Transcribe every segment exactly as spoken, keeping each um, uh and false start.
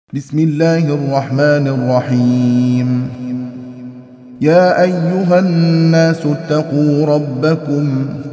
بسم الله الرحمن الرحيم. يا أيها الناس اتقوا ربكم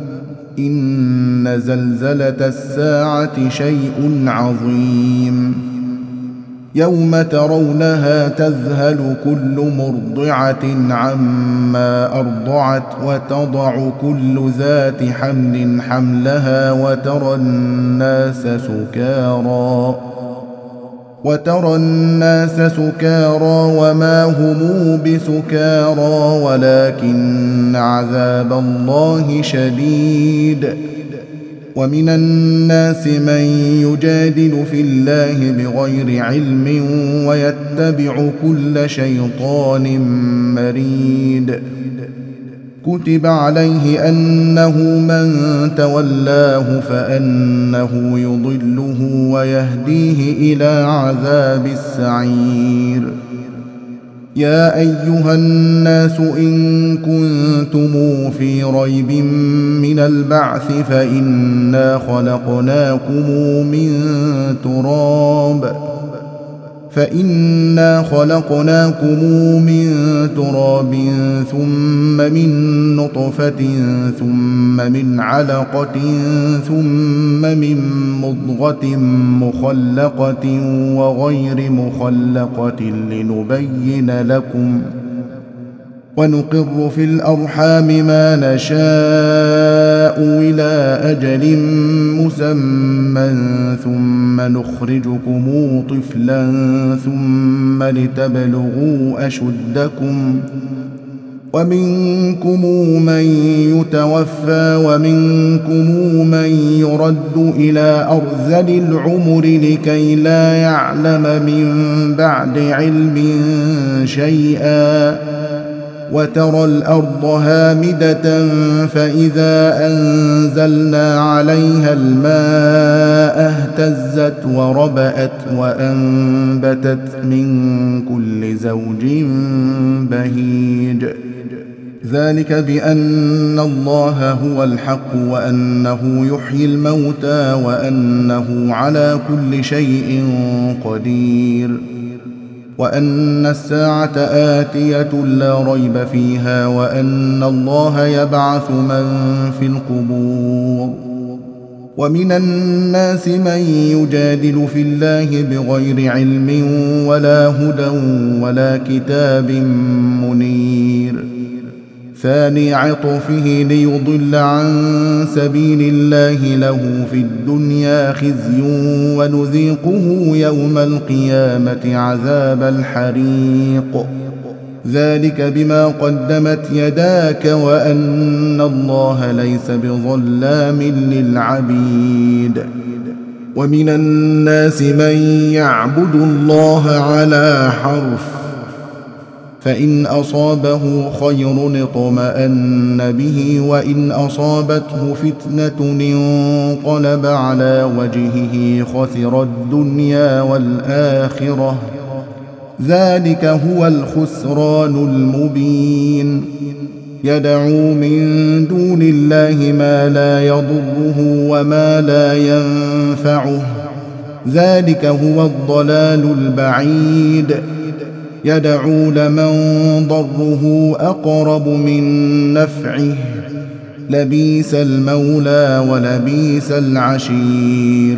إن زلزلة الساعة شيء عظيم يوم ترونها تذهل كل مرضعة عما أرضعت وتضع كل ذات حمل حملها وترى الناس سكارى وترى الناس سكارى وما هم بسكارى ولكن عذاب الله شديد. ومن الناس من يجادل في الله بغير علم ويتبع كل شيطان مريد. كتب عليه أنه من تولاه فأنه يضله ويهديه إلى عذاب السعير. يا أيها الناس إن كنتم في ريب من البعث فإنا خلقناكم من تراب فإنا خلقناكم من تراب ثم من نطفة ثم من علقة ثم من مضغة مخلقة وغير مخلقة لنبين لكم ونقر في الأرحام ما نشاء إلى أجل مسمى ثم نخرجكم طفلا ثم لتبلغوا أشدكم ومنكم من يتوفى ومنكم من يرد إلى أرذل العمر لكي لا يعلم من بعد علم شيئا. وترى الأرض هامدة فإذا أنزلنا عليها الماء اهتزت وربأت وأنبتت من كل زوج بهيج. ذلك بأن الله هو الحق وأنه يحيي الموتى وأنه على كل شيء قدير وأن الساعة آتية لا ريب فيها وأن الله يبعث من في القبور. ومن الناس من يجادل في الله بغير علم ولا هدى ولا كتاب منير. ثاني عطفه ليضل عن سبيل الله له في الدنيا خزي ونذيقه يوم القيامة عذاب الحريق. ذلك بما قدمت يداك وأن الله ليس بظلام للعبيد. ومن الناس من يعبد الله على حرف فإن أصابه خير اطمأن به وإن أصابته فتنة انقلب على وجهه خسر الدنيا والآخرة. ذلك هو الخسران المبين. يدعو من دون الله ما لا يضره وما لا ينفعه. ذلك هو الضلال البعيد. يدعو لمن ضره أقرب من نفعه. لبيس المولى ولبيس العشير.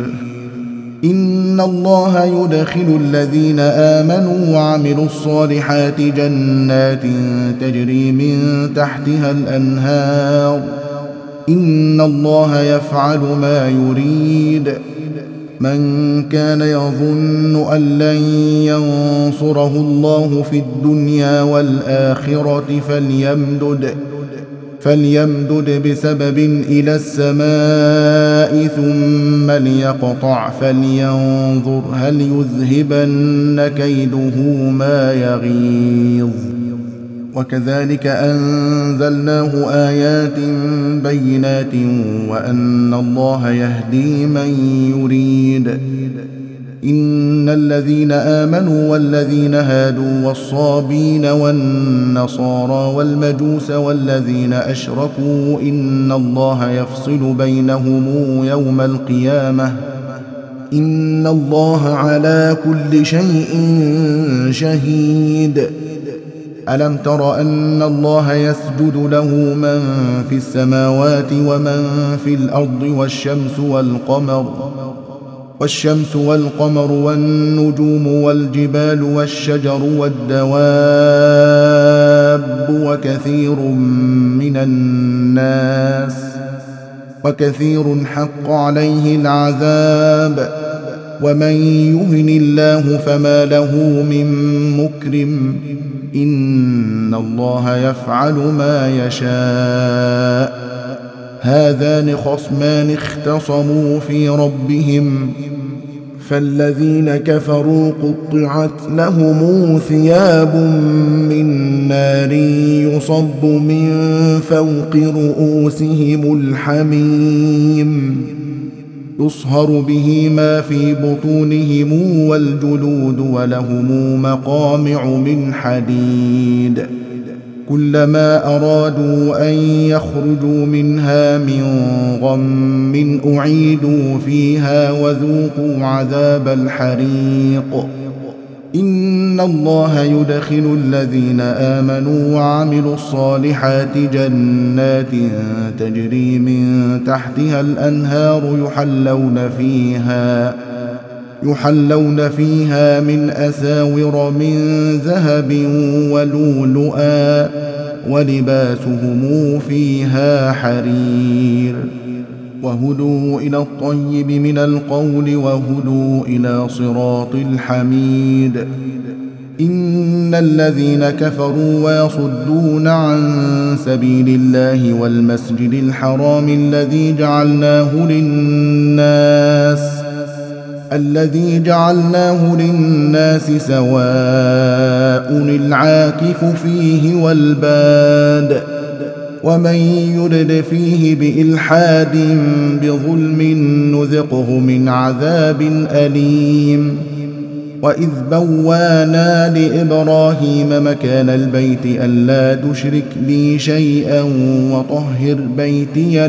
إن الله يدخل الذين آمنوا وعملوا الصالحات جنات تجري من تحتها الأنهار. إن الله يفعل ما يريد. من كان يظن أن لن ينصره الله في الدنيا والآخرة فليمدد فليمدد بسبب إلى السماء ثم ليقطع فلينظر هل يذهبن كيده ما يغيظ. وكذلك أنزلناه آيات بينات وأن الله يهدي من يريد. إن الذين آمنوا والذين هادوا والصابين والنصارى والمجوس والذين أشركوا إن الله يفصل بينهم يوم القيامة إن الله على كل شيء شهيد. ألم تر أن الله يسجد له من في السماوات ومن في الأرض والشمس والقمر والشمس والقمر والنجوم والجبال والشجر والدواب وكثير من الناس وكثير حق عليه العذاب ومن يهن الله فما له من مكرم إن الله يفعل ما يشاء. هذان خصمان اختصموا في ربهم فالذين كفروا قطعت لهم ثياب من نار يصب من فوق رؤوسهم الحميم يصهر به ما في بطونهم والجلود ولهم مقامع من حديد كلما أرادوا أن يخرجوا منها من غم أعيدوا فيها وذوقوا عذاب الحريق. إن الله يدخل الذين آمنوا وعملوا الصالحات جنات تجري من تحتها الأنهار يحلون فيها يحلون فيها من أساور من ذهب ولؤلؤا ولباسهم فيها حرير وهدوا إلى الطيب من القول وهدوا إلى صراط الحميد. إن الذين كفروا ويصدون عن سبيل الله والمسجد الحرام الذي جعلناه للناس الذي جعلناه للناس سواء العاكف فيه والباد ومن يرد فيه بإلحاد بظلم نذقه من عذاب أليم. وإذ بوانا لإبراهيم مكان البيت ألا تشرك بي شيئا وطهر بيتي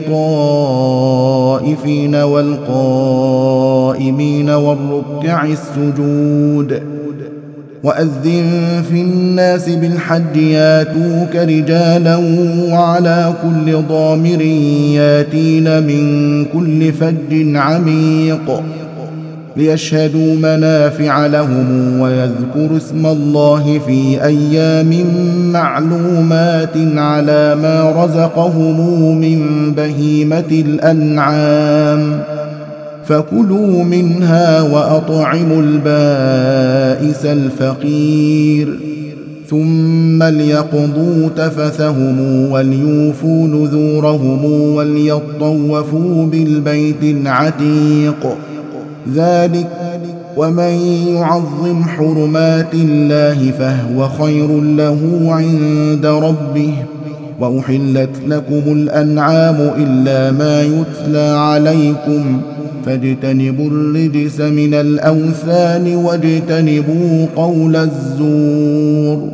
للطائفين والقائمين والركع السجود. وأذن في الناس بالحج ياتوك رجالا وعلى كل ضامر ياتين من كل فج عميق ليشهدوا منافع لهم ويذكروا اسم الله في أيام معلومات على ما رزقهم من بهيمة الأنعام فكلوا منها وأطعموا البائس الفقير ثم ليقضوا تفثهم وليوفوا نذورهم وليطوفوا بالبيت العتيق. ذلك ومن يعظم حرمات الله فهو خير له عند ربه. وأحلت لكم الأنعام إلا ما يتلى عليكم فاجتنبوا الرجس من الأوثان واجتنبوا قول الزور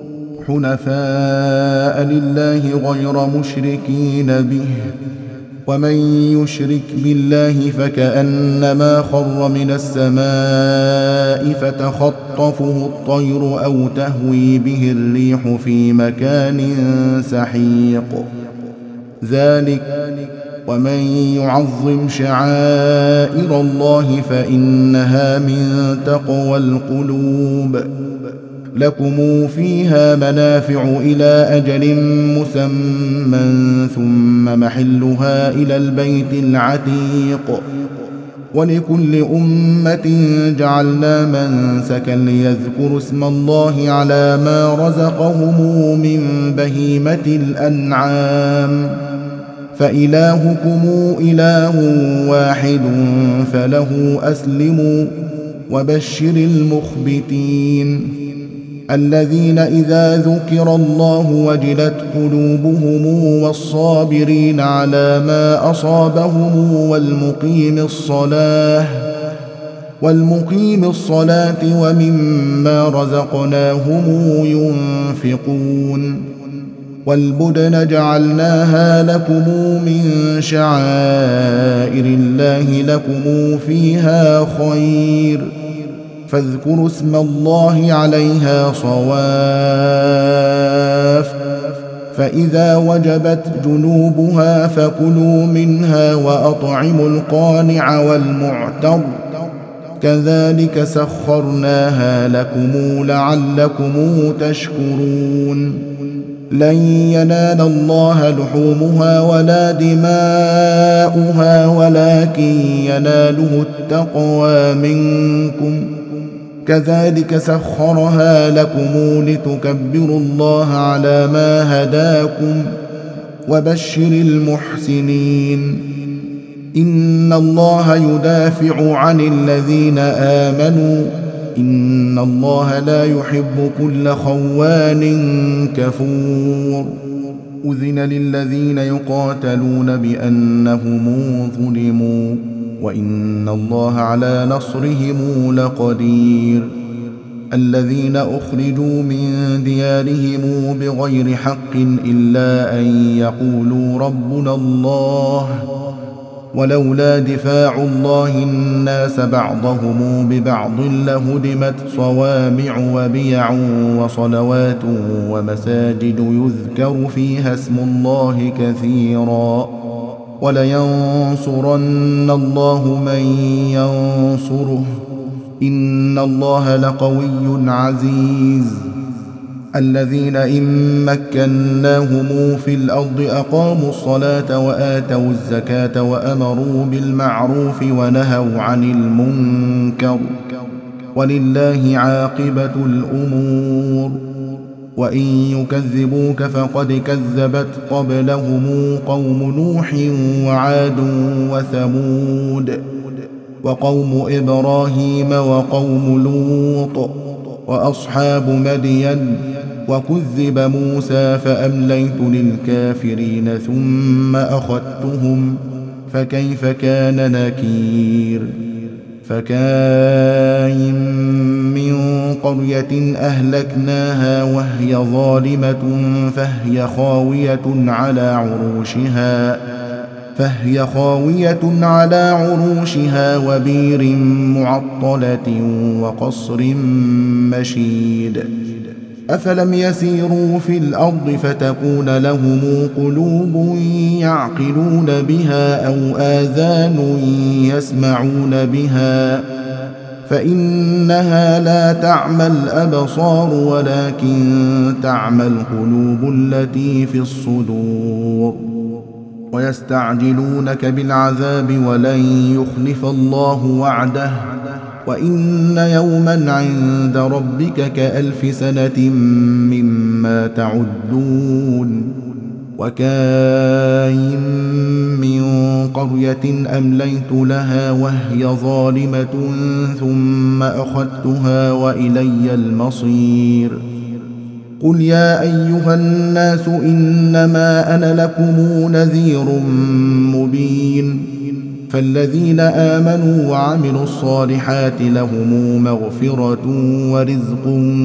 حنفاء لله غير مشركين به ومن يشرك بالله فكأنما خر من السماء فتخطفه الطير أو تهوي به الريح في مكان سحيق. ذلك ومن يعظم شعائر الله فإنها من تقوى القلوب. لكم فيها منافع إلى أجل مسمى ثم محلها إلى البيت العتيق. ولكل أمة جعلنا منسكا ليذكروا اسم الله على ما رزقهم من بهيمة الأنعام فإلهكم إله واحد فله أسلموا وبشر المخبتين الذين إذا ذكر الله وجلت قلوبهم والصابرين على ما أصابهم والمقيم الصلاة والمقيم الصلاة ومما رزقناهم ينفقون. والبدن جعلناها لكم من شعائر الله لكم فيها خير فاذكروا اسم الله عليها صواف فإذا وجبت جنوبها فكلوا منها وأطعموا القانع والمعتر كذلك سخرناها لكم لعلكم تشكرون لن ينال الله لحومها ولا دماؤها ولكن يناله التقوى منكم كذلك سخرها لكم لتكبروا الله على ما هداكم وبشر المحسنين إن الله يدافع عن الذين آمنوا إن الله لا يحب كل خوان كفور أذن للذين يقاتلون بأنهم ظلموا وإن الله على نصرهم لقدير الذين أخرجوا من ديارهم بغير حق إلا أن يقولوا ربنا الله ولولا دفاع الله الناس بعضهم ببعض لهدمت صوامع وبيع وصلوات ومساجد يذكر فيها اسم الله كثيرا ولينصرن الله من ينصره إن الله لقوي عزيز الذين إن مكناهم في الأرض أقاموا الصلاة وآتوا الزكاة وأمروا بالمعروف ونهوا عن المنكر ولله عاقبة الأمور وإن يكذبوك فقد كذبت قبلهم قوم نوح وعاد وثمود وقوم إبراهيم وقوم لوط وأصحاب مدين وكذب موسى فأمليت للكافرين ثم أخذتهم فكيف كان نكير فكاين من قرية أهلكناها وهي ظالمة فهي خاوية على عروشها فهي خاوية على عروشها وبير معطلة وقصر مشيد أفلم يسيروا في الأرض فتكون لهم قلوب يعقلون بها أو آذان يسمعون بها فإنها لا تعمى الأبصار ولكن تعمى القلوب التي في الصدور ويستعجلونك بالعذاب ولن يخلف الله وعده وإن يوما عند ربك كألف سنة مما تعدون وكاين من قرية أمليت لها وهي ظالمة ثم أخذتها وإلي المصير قل يا أيها الناس إنما أنا لكم نذير مبين فالذين آمنوا وعملوا الصالحات لهم مغفرة ورزق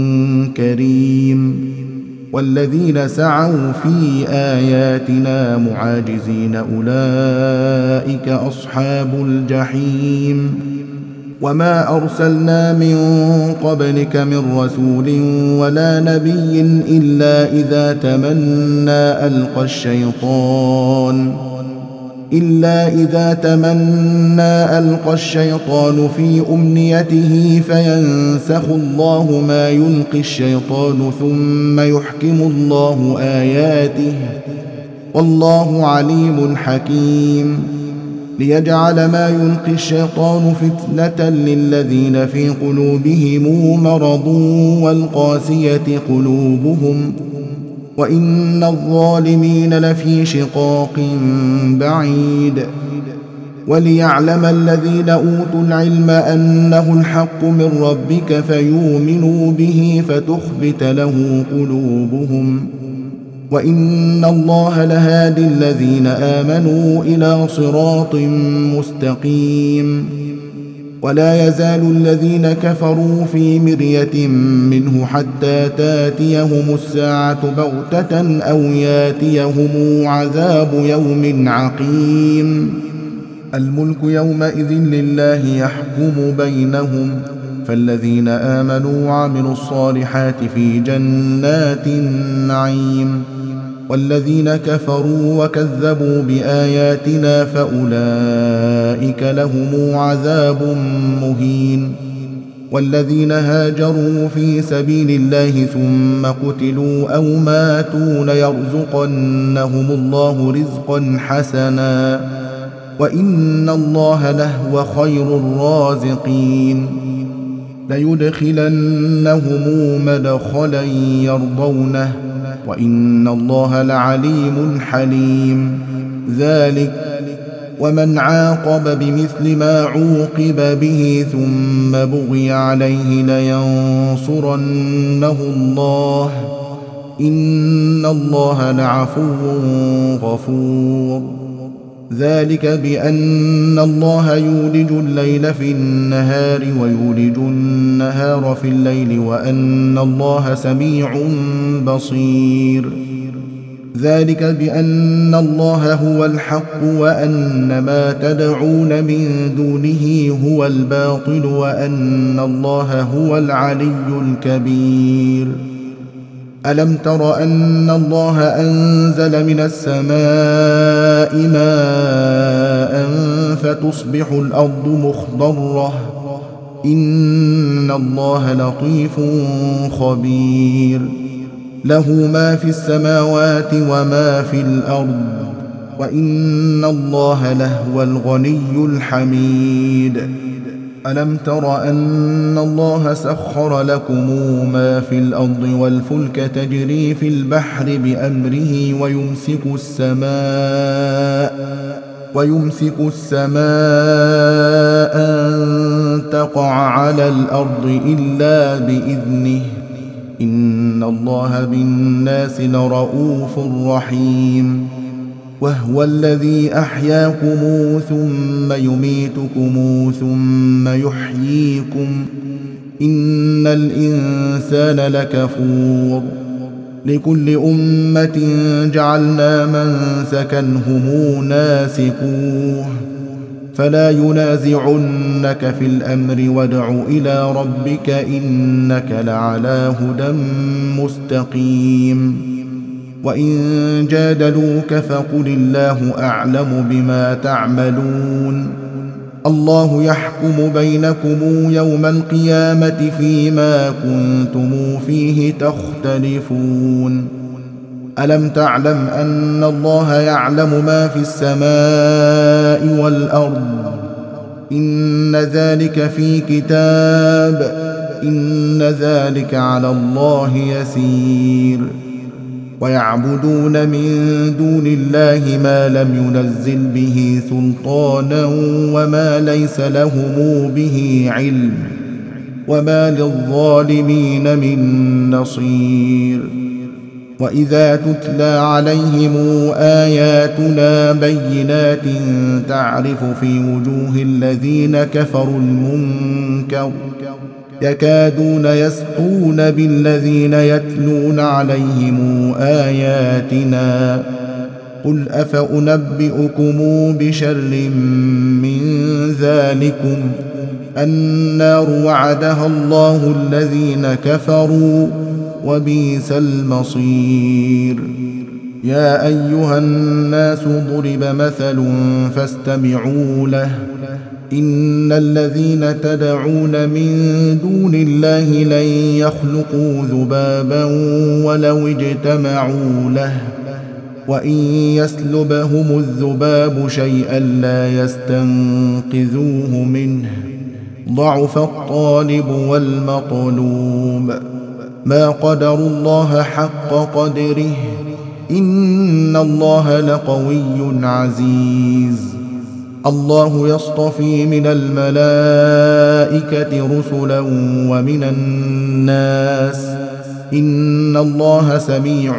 كريم والذين سعوا في آياتنا معاجزين أولئك أصحاب الجحيم وما أرسلنا من قبلك من رسول ولا نبي إلا إذا تمنى ألقى الشيطان إلا إذا تمنى ألقى الشيطان في أمنيته فينسخ الله ما يلقي الشيطان ثم يحكم الله آياته والله عليم حكيم ليجعل ما يلقي الشيطان فتنة للذين في قلوبهم مرض والقاسية قلوبهم وإن الظالمين لفي شقاق بعيد وليعلم الذين أوتوا العلم أنه الحق من ربك فيؤمنوا به فتخبت له قلوبهم وإن الله لهادي الذين آمنوا إلى صراط مستقيم ولا يزال الذين كفروا في مرية منه حتى تاتيهم الساعة بغتة أو ياتيهم عذاب يوم عقيم. الملك يومئذ لله يحكم بينهم، فالذين آمنوا وعملوا الصالحات في جنات النعيم، والذين كفروا وكذبوا بآياتنا فأولئك لهم عذاب مهين. والذين هاجروا في سبيل الله ثم قتلوا أو ماتوا ليرزقنهم الله رزقا حسنا وإن الله لهو خير الرازقين. ليدخلنهم مدخلا يرضونه وإن الله لعليم حليم. ذلك ومن عاقب بمثل ما عوقب به ثم بغي عليه لينصرنه الله إن الله لعفو غفور. ذلك بأن الله يولج الليل في النهار ويولج النهار في الليل وأن الله سميع بصير. ذلك بأن الله هو الحق وأن ما تدعون من دونه هو الباطل وأن الله هو العلي الكبير. ألم تر أن الله أنزل من السماء ماء فتصبح الأرض مخضرة إن الله لطيف خبير. له ما في السماوات وما في الأرض وإن الله لهو الغني الحميد. ألم تر أن الله سخر لكم ما في الأرض والفلك تجري في البحر بأمره ويمسك السماء ويمسك السماء أن تقع على الأرض إلا بإذنه إن الله بالناس لرؤوف رحيم. وهو الذي أحياكم ثم يميتكم ثم يحييكم إن الإنسان لكفور. لكل أمة جعلنا منسكا هم ناسكوه فلا ينازعنك في الأمر وادع إلى ربك إنك لعلى هدى مستقيم. وإن جادلوك فقل الله أعلم بما تعملون. الله يحكم بينكم يوم القيامة فيما كنتم فيه تختلفون. ألم تعلم أن الله يعلم ما في السماء والأرض إن ذلك في كتاب إن ذلك على الله يسير. ويعبدون من دون الله ما لم ينزل به سلطانا وما ليس لهم به علم وما للظالمين من نصير. وإذا تتلى عليهم آياتنا بينات تعرف في وجوه الذين كفروا المنكر يكادون يسقون بالذين يتلون عليهم آياتنا قل أفأنبئكم بشر من ذلكم النار وعدها الله الذين كفروا وبئس المصير. يا أيها الناس ضرب مثل فاستمعوا له إن الذين تدعون من دون الله لن يخلقوا ذبابا ولو اجتمعوا له وإن يسلبهم الذباب شيئا لا يستنقذوه منه ضعف الطالب والمطلوب. ما قدروا الله حق قدره إن الله لقوي عزيز. الله يصطفي من الملائكة رسلا ومن الناس إن الله سميع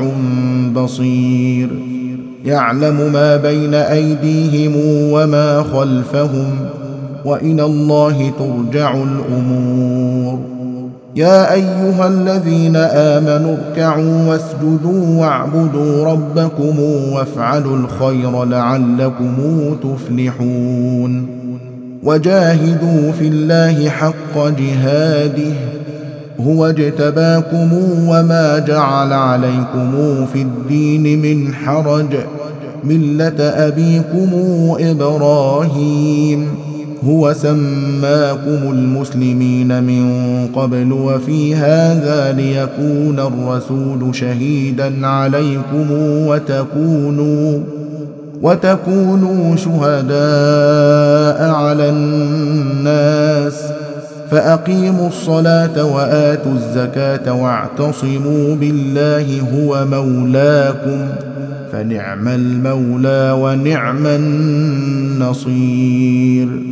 بصير. يعلم ما بين أيديهم وما خلفهم وإلى الله ترجع الأمور. يا أيها الذين آمنوا اركعوا واسجدوا واعبدوا ربكم وافعلوا الخير لعلكم تفلحون. وجاهدوا في الله حق جهاده هو اجتباكم وما جعل عليكم في الدين من حرج ملة أبيكم إبراهيم هو سماكم المسلمين من قبل وفي هذا ليكون الرسول شهيدا عليكم وتكونوا وتكونوا شهداء على الناس فأقيموا الصلاة وآتوا الزكاة واعتصموا بالله هو مولاكم فنعم المولى ونعم النصير.